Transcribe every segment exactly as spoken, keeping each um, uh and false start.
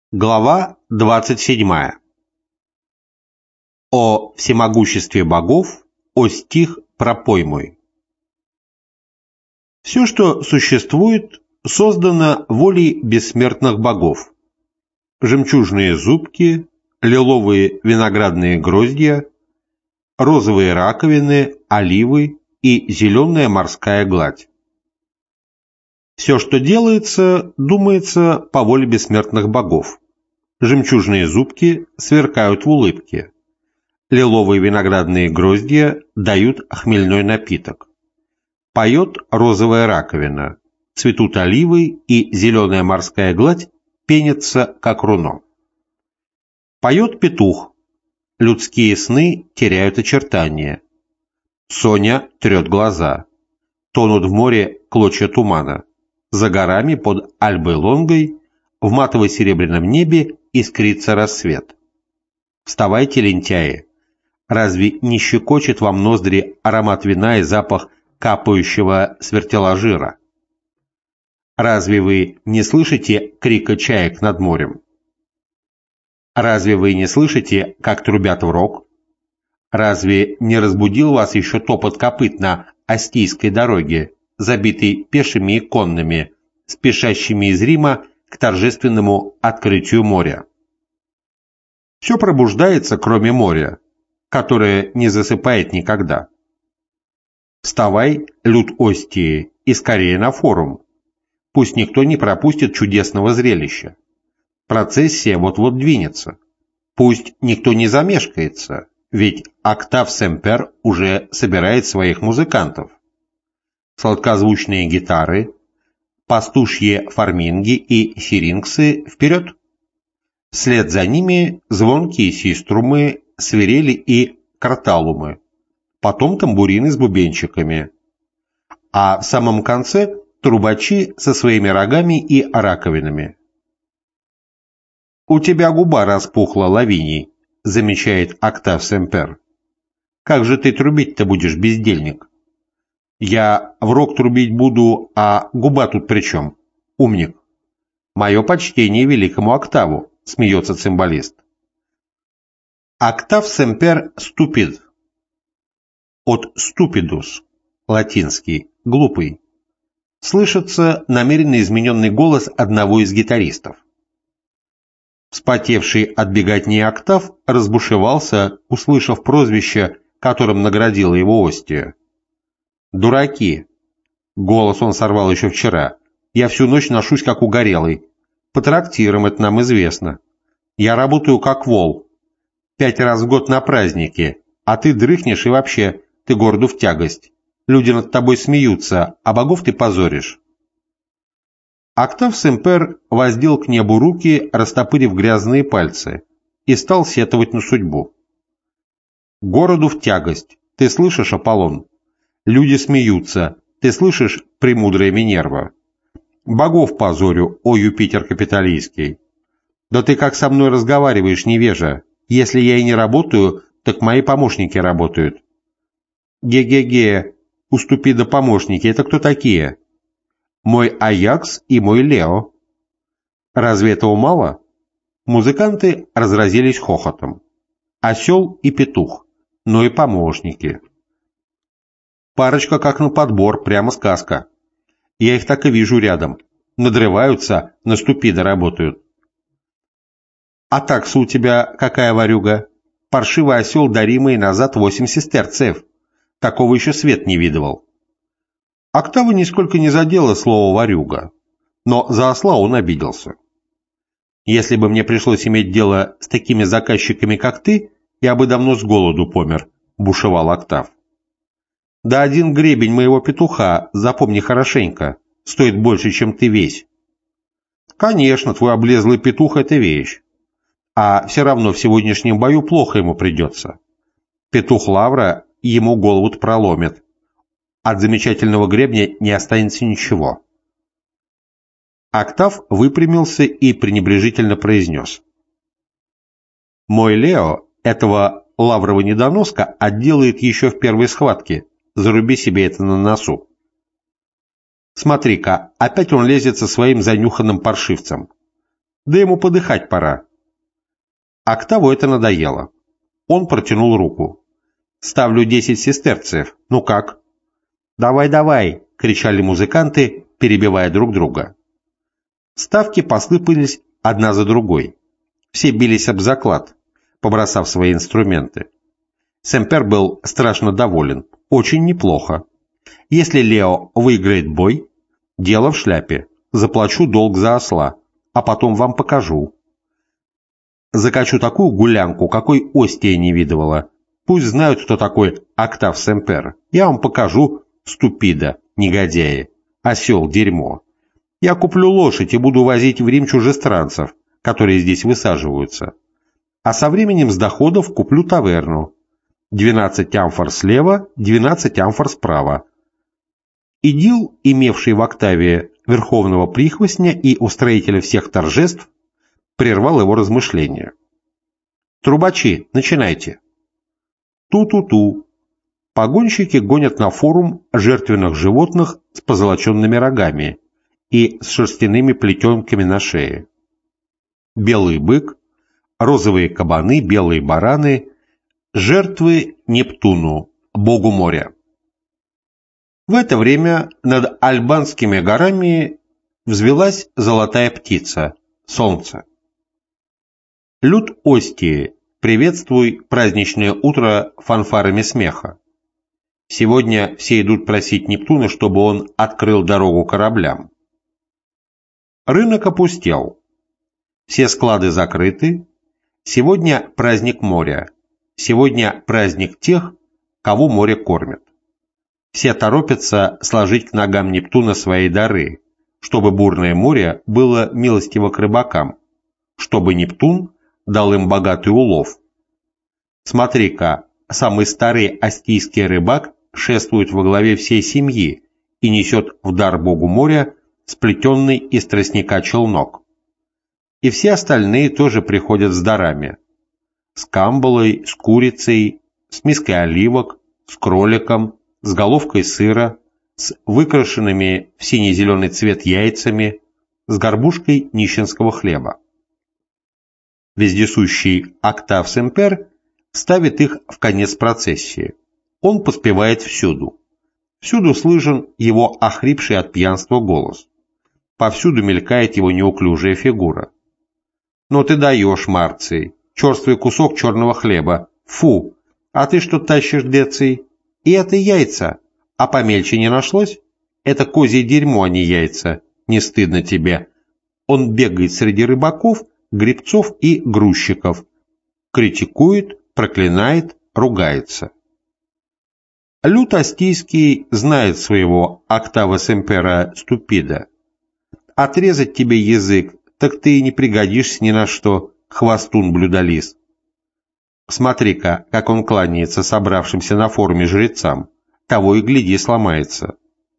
Глава двадцать седьмая. О всемогуществе богов, о стих пропой мой. Все, что существует, создано волей бессмертных богов. Жемчужные зубки, лиловые виноградные гроздья, розовые раковины, оливы и зеленая морская гладь. Все, что делается, думается по воле бессмертных богов. Жемчужные зубки сверкают в улыбке. Лиловые виноградные гроздья дают хмельной напиток. Поет розовая раковина. Цветут оливы, и зеленая морская гладь пенится, как руно. Поет петух. Людские сны теряют очертания. Соня трет глаза. Тонут в море клочья тумана. За горами под Альбой-Лонгой в матово-серебряном небе искрится рассвет. Вставайте, лентяи! Разве не щекочет вам ноздри аромат вина и запах капающего с вертела жира? Разве вы не слышите крика чаек над морем? Разве вы не слышите, как трубят в рог? Разве не разбудил вас еще топот копыт на Остийской дороге, забитый пешими и конными, спешащими из Рима к торжественному открытию моря? Все пробуждается, кроме моря, которое не засыпает никогда. Вставай, люд Остии, и скорее на форум. Пусть никто не пропустит чудесного зрелища. Процессия вот-вот двинется. Пусть никто не замешкается, ведь Октав Семпер уже собирает своих музыкантов. Сладкозвучные гитары, пастушьи фарминги и сирингсы вперед. Вслед за ними звонкие систрумы, свирели и карталумы, потом тамбурины с бубенчиками, а в самом конце трубачи со своими рогами и раковинами. «У тебя губа распухла, Лавиний», — замечает Октав Семпер. «Как же ты трубить-то будешь, бездельник?» «Я в рог трубить буду, а губа тут при чем? Умник!» «Мое почтение великому Октаву», — смеется цимбалист. Октав Семпер ступид. От ступидус, латинский, глупый. Слышится намеренно измененный голос одного из гитаристов. Вспотевший от беготни Октав разбушевался, услышав прозвище, которым наградила его Остия. «Дураки!» Голос он сорвал еще вчера. «Я всю ночь ношусь, как угорелый. По трактирам это нам известно. Я работаю как вол. Пять раз в год на праздники, а ты дрыхнешь и вообще, ты городу в тягость. Люди над тобой смеются, а богов ты позоришь». Октав Семпер воздел к небу руки, растопырив грязные пальцы, и стал сетовать на судьбу. «Городу в тягость. Ты слышишь, Аполлон? Люди смеются. Ты слышишь, премудрая Минерва? Богов позорю, о Юпитер Капитолийский. Да ты как со мной разговариваешь, невежа? Если я и не работаю, так мои помощники работают». «Ге-ге-ге, уступи до помощники, это кто такие?» «Мой Аякс и мой Лео». «Разве этого мало?» Музыканты разразились хохотом. Осел и петух, но и помощники. Парочка как на подбор, прямо сказка. Я их так и вижу рядом. Надрываются, на ступида работают. «А такса у тебя какая, ворюга? Паршивый осел, даримый назад восемь сестерцев. Такого еще свет не видывал». Октава нисколько не задело слово «ворюга», но за осла он обиделся. «Если бы мне пришлось иметь дело с такими заказчиками, как ты, я бы давно с голоду помер», — бушевал Октав. «Да один гребень моего петуха, запомни хорошенько, стоит больше, чем ты весь». «Конечно, твой облезлый петух — это вещь. А все равно в сегодняшнем бою плохо ему придется. Петух Лавра ему голову проломит. От замечательного гребня не останется ничего». Октав выпрямился и пренебрежительно произнес: «Мой Лео этого лаврового недоноска отделает еще в первой схватке. Заруби себе это на носу». «Смотри-ка, опять он лезет со своим занюханным паршивцем. Да ему подыхать пора. Октаву это надоело. Он протянул руку. «Ставлю десять сестерцев. Ну как?» «Давай, давай!» — кричали музыканты, перебивая друг друга. Ставки посыпались одна за другой. Все бились об заклад, побросав свои инструменты. Семпер был страшно доволен. Очень неплохо. Если Лео выиграет бой, дело в шляпе. Заплачу долг за осла, а потом вам покажу. Закачу такую гулянку, какой Остия не видывала. Пусть знают, кто такой Октав Семпер. Я вам покажу, ступида, негодяи, осел, дерьмо. Я куплю лошадь и буду возить в Рим чужестранцев, которые здесь высаживаются. А со временем с доходов куплю таверну. двенадцать амфор слева, двенадцать амфор справа. Идил, имевший в Октаве верховного прихвостня и устроителя всех торжеств, прервал его размышления. «Трубачи, начинайте!» Ту-ту-ту. Погонщики гонят на форум жертвенных животных с позолоченными рогами и с шерстяными плетенками на шее. Белый бык, розовые кабаны, белые бараны — жертвы Нептуну, богу моря. В это время над Альбанскими горами взвелась золотая птица — солнце. Люд Остии, приветствуй праздничное утро фанфарами смеха. Сегодня все идут просить Нептуна, чтобы он открыл дорогу кораблям. Рынок опустел. Все склады закрыты. Сегодня праздник моря. Сегодня праздник тех, кого море кормит. Все торопятся сложить к ногам Нептуна свои дары, чтобы бурное море было милостиво к рыбакам, чтобы Нептун дал им богатый улов. Смотри-ка, самый старый остийский рыбак шествует во главе всей семьи и несет в дар богу моря сплетенный из тростника челнок. И все остальные тоже приходят с дарами. С камбалой, с курицей, с миской оливок, с кроликом, с головкой сыра, с выкрашенными в синий-зеленый цвет яйцами, с горбушкой нищенского хлеба. Вездесущий Октав Семпер ставит их в конец процессии. Он поспевает всюду. Всюду слышен его охрипший от пьянства голос. Повсюду мелькает его неуклюжая фигура. «Но ты даешь, Марций, черствый кусок черного хлеба. Фу! А ты что тащишь, Деций? И это яйца. А помельче не нашлось? Это козье дерьмо, а не яйца. Не стыдно тебе?» Он бегает среди рыбаков, гребцов и грузчиков. Критикует, проклинает, ругается. Люд Остийский знает своего Октава Семпера Ступида. Отрезать тебе язык, так ты и не пригодишься ни на что, хвостун-блюдолиз. Смотри-ка, как он кланяется собравшимся на форуме жрецам, того и гляди сломается.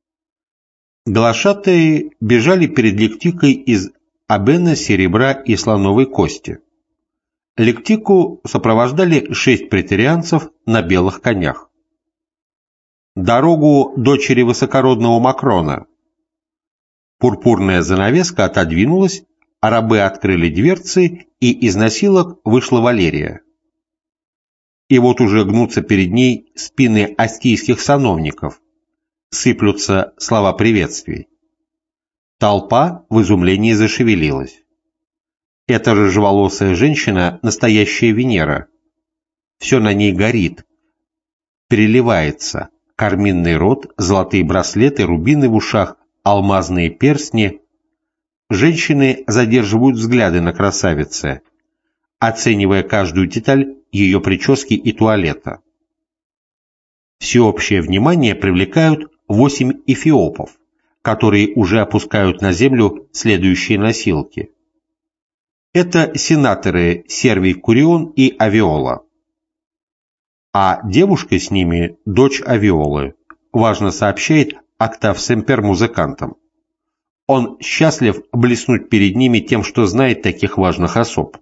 Глашатаи бежали перед Лектикой из обена, серебра и слоновой кости. Лектику сопровождали шесть претерианцев на белых конях. «Дорогу дочери высокородного Макрона!» Пурпурная занавеска отодвинулась, а рабы открыли дверцы, и из носилок вышла Валерия. И вот уже гнутся перед ней спины остийских сановников, сыплются слова приветствий. Толпа в изумлении зашевелилась. Эта рыжеволосая женщина — настоящая Венера. Все на ней горит, переливается, карминный рот, золотые браслеты, рубины в ушах, алмазные перстни. Женщины задерживают взгляды на красавице, оценивая каждую деталь ее прически и туалета. Всеобщее внимание привлекают восемь эфиопов, которые уже опускают на землю следующие носилки. Это сенаторы Сервий Курион и Авиола. А девушка с ними – дочь Авиолы, важно сообщает Октав Семпер музыкантам. Он счастлив блеснуть перед ними тем, что знает таких важных особ.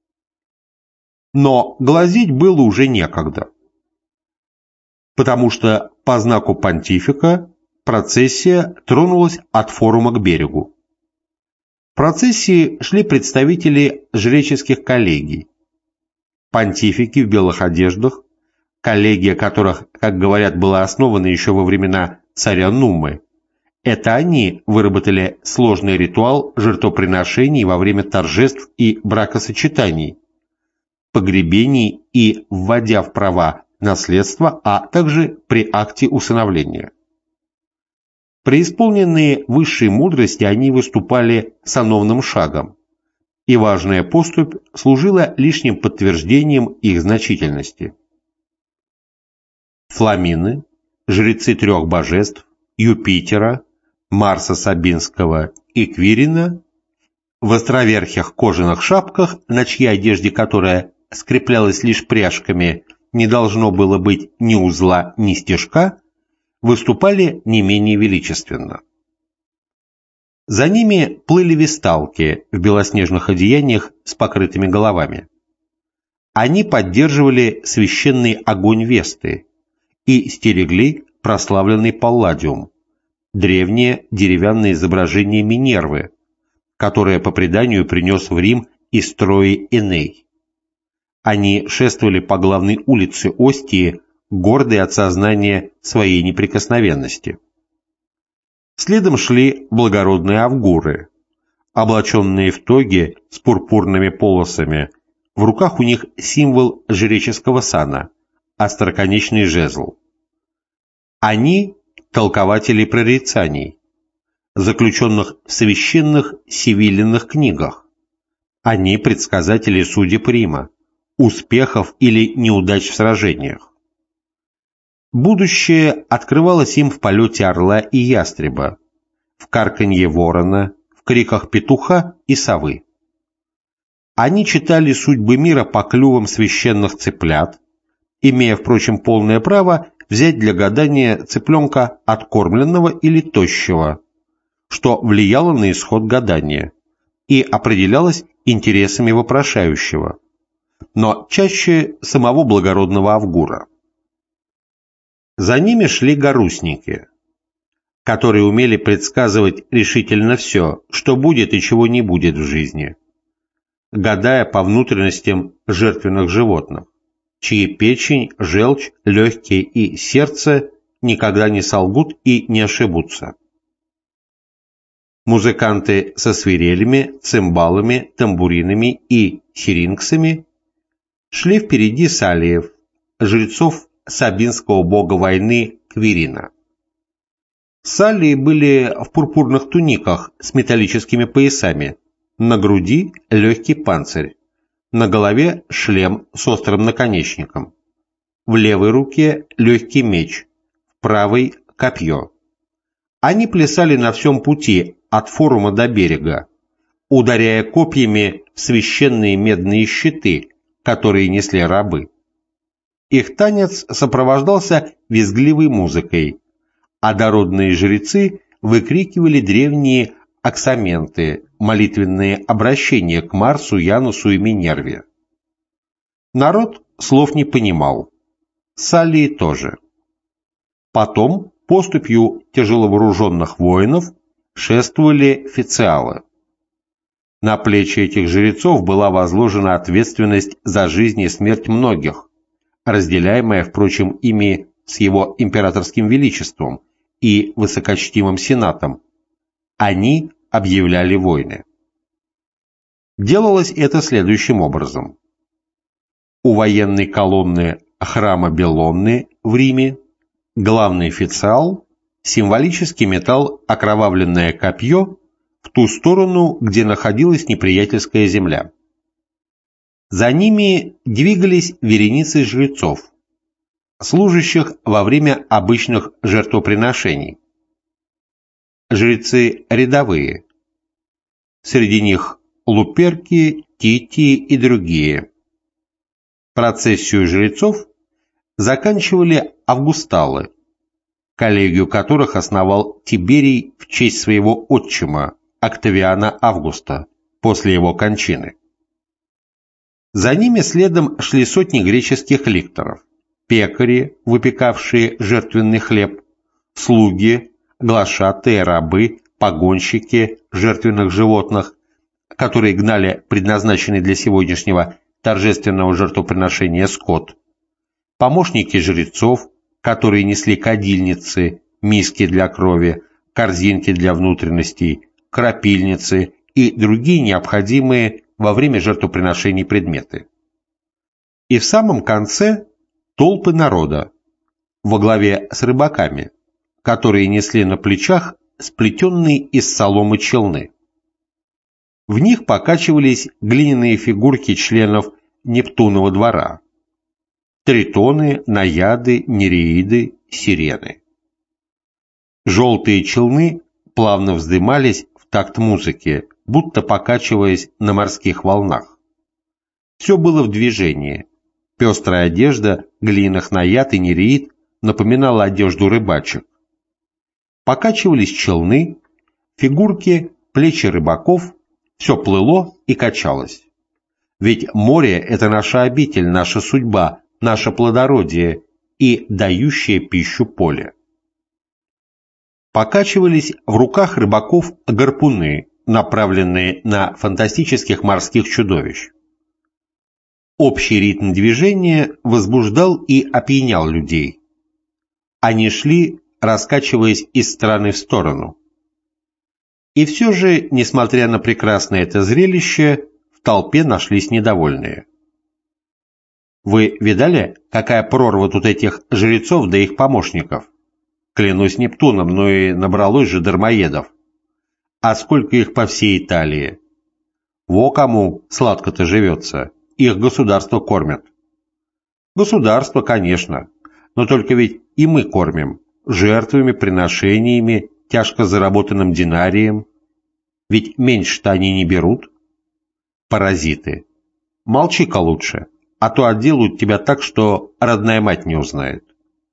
Но глазеть было уже некогда, потому что по знаку понтифика процессия тронулась от форума к берегу. В процессии шли представители жреческих коллегий, понтифики в белых одеждах, коллегия которых, как говорят, была основана еще во времена царя Нумы. Это они выработали сложный ритуал жертвоприношений во время торжеств и бракосочетаний, погребений и вводя в права наследства, а также при акте усыновления. Преисполненные высшей мудрости, они выступали сановным шагом, и важная поступь служила лишним подтверждением их значительности. Фламины, жрецы трех божеств, Юпитера, Марса Сабинского и Квирина, в островерхих кожаных шапках, на чьей одежде, которая скреплялась лишь пряжками, не должно было быть ни узла, ни стежка, выступали не менее величественно. За ними плыли весталки в белоснежных одеяниях с покрытыми головами. Они поддерживали священный огонь Весты и стерегли прославленный Палладиум, древнее деревянное изображение Минервы, которое по преданию принес в Рим из Трои Эней. Они шествовали по главной улице Остии, гордые от сознания своей неприкосновенности. Следом шли благородные авгуры, облаченные в тоги с пурпурными полосами, в руках у них символ жреческого сана – остроконечный жезл. Они – толкователи прорицаний, заключенных в священных сивилленных книгах. Они – предсказатели судеб Рима, успехов или неудач в сражениях. Будущее открывалось им в полете орла и ястреба, в карканье ворона, в криках петуха и совы. Они читали судьбы мира по клювам священных цыплят, имея, впрочем, полное право взять для гадания цыпленка откормленного или тощего, что влияло на исход гадания и определялось интересами вопрошающего, но чаще самого благородного авгура. За ними шли гарусники, которые умели предсказывать решительно все, что будет и чего не будет в жизни, гадая по внутренностям жертвенных животных, чьи печень, желчь, легкие и сердце никогда не солгут и не ошибутся. Музыканты со свирелями, цимбалами, тамбуринами и сирингсами шли впереди салиев, жрецов сабинского бога войны Квирина. Салии были в пурпурных туниках с металлическими поясами, на груди легкий панцирь, на голове шлем с острым наконечником, в левой руке легкий меч, в правой – копье. Они плясали на всем пути от форума до берега, ударяя копьями в священные медные щиты, которые несли рабы. Их танец сопровождался визгливой музыкой, а дородные жрецы выкрикивали древние аксаменты, молитвенные обращения к Марсу, Янусу и Минерве. Народ слов не понимал, салии тоже. Потом поступью тяжеловооруженных воинов шествовали официалы. На плечи этих жрецов была возложена ответственность за жизнь и смерть многих, разделяемая, впрочем, ими с его императорским величеством и высокочтимым сенатом. Они объявляли войны. Делалось это следующим образом. У военной колонны храма Беллонны в Риме главный официал символически метал окровавленное копье в ту сторону, где находилась неприятельская земля. За ними двигались вереницы жрецов, служащих во время обычных жертвоприношений. Жрецы рядовые, среди них луперки, титии и другие. Процессию жрецов заканчивали августалы, коллегию которых основал Тиберий в честь своего отчима Октавиана Августа после его кончины. За ними следом шли сотни греческих ликторов, пекари, выпекавшие жертвенный хлеб, слуги, глашатые, рабы, погонщики жертвенных животных, которые гнали предназначенный для сегодняшнего торжественного жертвоприношения скот, помощники жрецов, которые несли кадильницы, миски для крови, корзинки для внутренностей, крапильницы и другие необходимые во время жертвоприношений предметы. И в самом конце толпы народа во главе с рыбаками, которые несли на плечах сплетенные из соломы челны. В них покачивались глиняные фигурки членов Нептунова двора: тритоны, наяды, нереиды, сирены. Желтые челны плавно вздымались в такт музыки, будто покачиваясь на морских волнах. Все было в движении. Пестрая одежда глиняных наяд и нереид напоминала одежду рыбачек. Покачивались челны, фигурки, плечи рыбаков, все плыло и качалось. Ведь море – это наша обитель, наша судьба, наше плодородие и дающее пищу поле. Покачивались в руках рыбаков гарпуны, направленные на фантастических морских чудовищ. Общий ритм движения возбуждал и опьянял людей. Они шли, раскачиваясь из стороны в сторону. И все же, несмотря на прекрасное это зрелище, в толпе нашлись недовольные. Вы видали, какая прорва тут этих жрецов да их помощников? Клянусь Нептуном, но и набралось же дармоедов. А сколько их по всей Италии? Во кому сладко-то живется, их государство кормят. Государство, конечно, но только ведь и мы кормим жертвами, приношениями, тяжко заработанным динарием. Ведь меньше-то они не берут. Паразиты. Молчи-ка лучше, а то отделают тебя так, что родная мать не узнает.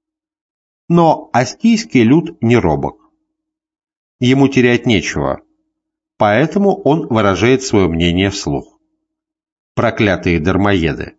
Но астийский люд не робок. Ему терять нечего, поэтому он выражает свое мнение вслух. Проклятые дармоеды.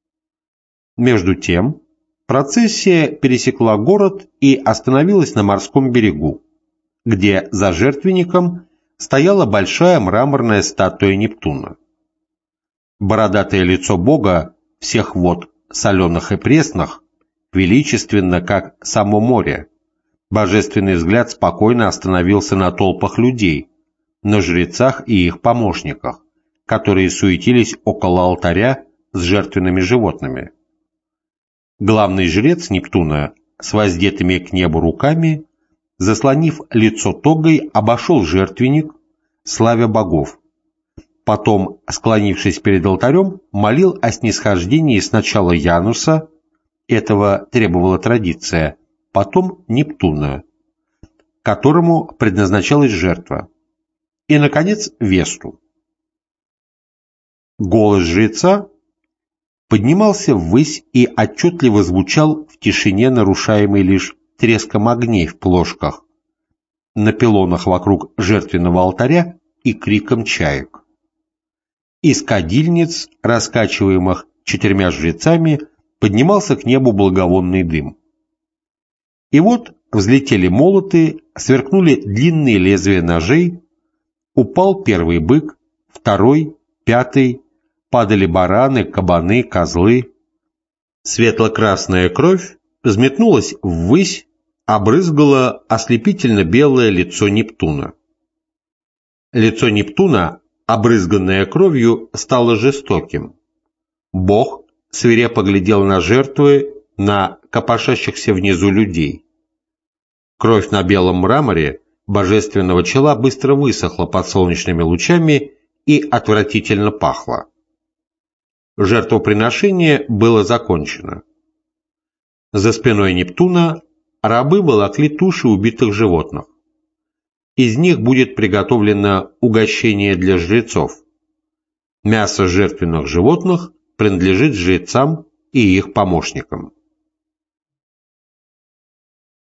Между тем, процессия пересекла город и остановилась на морском берегу, где за жертвенником стояла большая мраморная статуя Нептуна. Бородатое лицо бога всех вод, соленых и пресных, величественно, как само море. Божественный взгляд спокойно остановился на толпах людей, на жрецах и их помощниках, которые суетились около алтаря с жертвенными животными. Главный жрец Нептуна с воздетыми к небу руками, заслонив лицо тогой, обошел жертвенник, славя богов. Потом, склонившись перед алтарем, молил о снисхождении сначала Януса, этого требовала традиция, потом Нептуна, которому предназначалась жертва, и, наконец, Весту. Голос жреца поднимался ввысь и отчетливо звучал в тишине, нарушаемой лишь треском огней в плошках, на пилонах вокруг жертвенного алтаря и криком чаек. Из кадильниц, раскачиваемых четырьмя жрецами, поднимался к небу благовонный дым. И вот взлетели молоты, сверкнули длинные лезвия ножей, упал первый бык, второй, пятый, падали бараны, кабаны, козлы. Светло-красная кровь взметнулась ввысь, обрызгала ослепительно белое лицо Нептуна. Лицо Нептуна, обрызганное кровью, стало жестоким. Бог свирепо глядел на жертвы, на копошащихся внизу людей. Кровь на белом мраморе божественного чела быстро высохла под солнечными лучами и отвратительно пахла. Жертвоприношение было закончено. За спиной Нептуна рабы волокли туши убитых животных. Из них будет приготовлено угощение для жрецов. Мясо жертвенных животных принадлежит жрецам и их помощникам.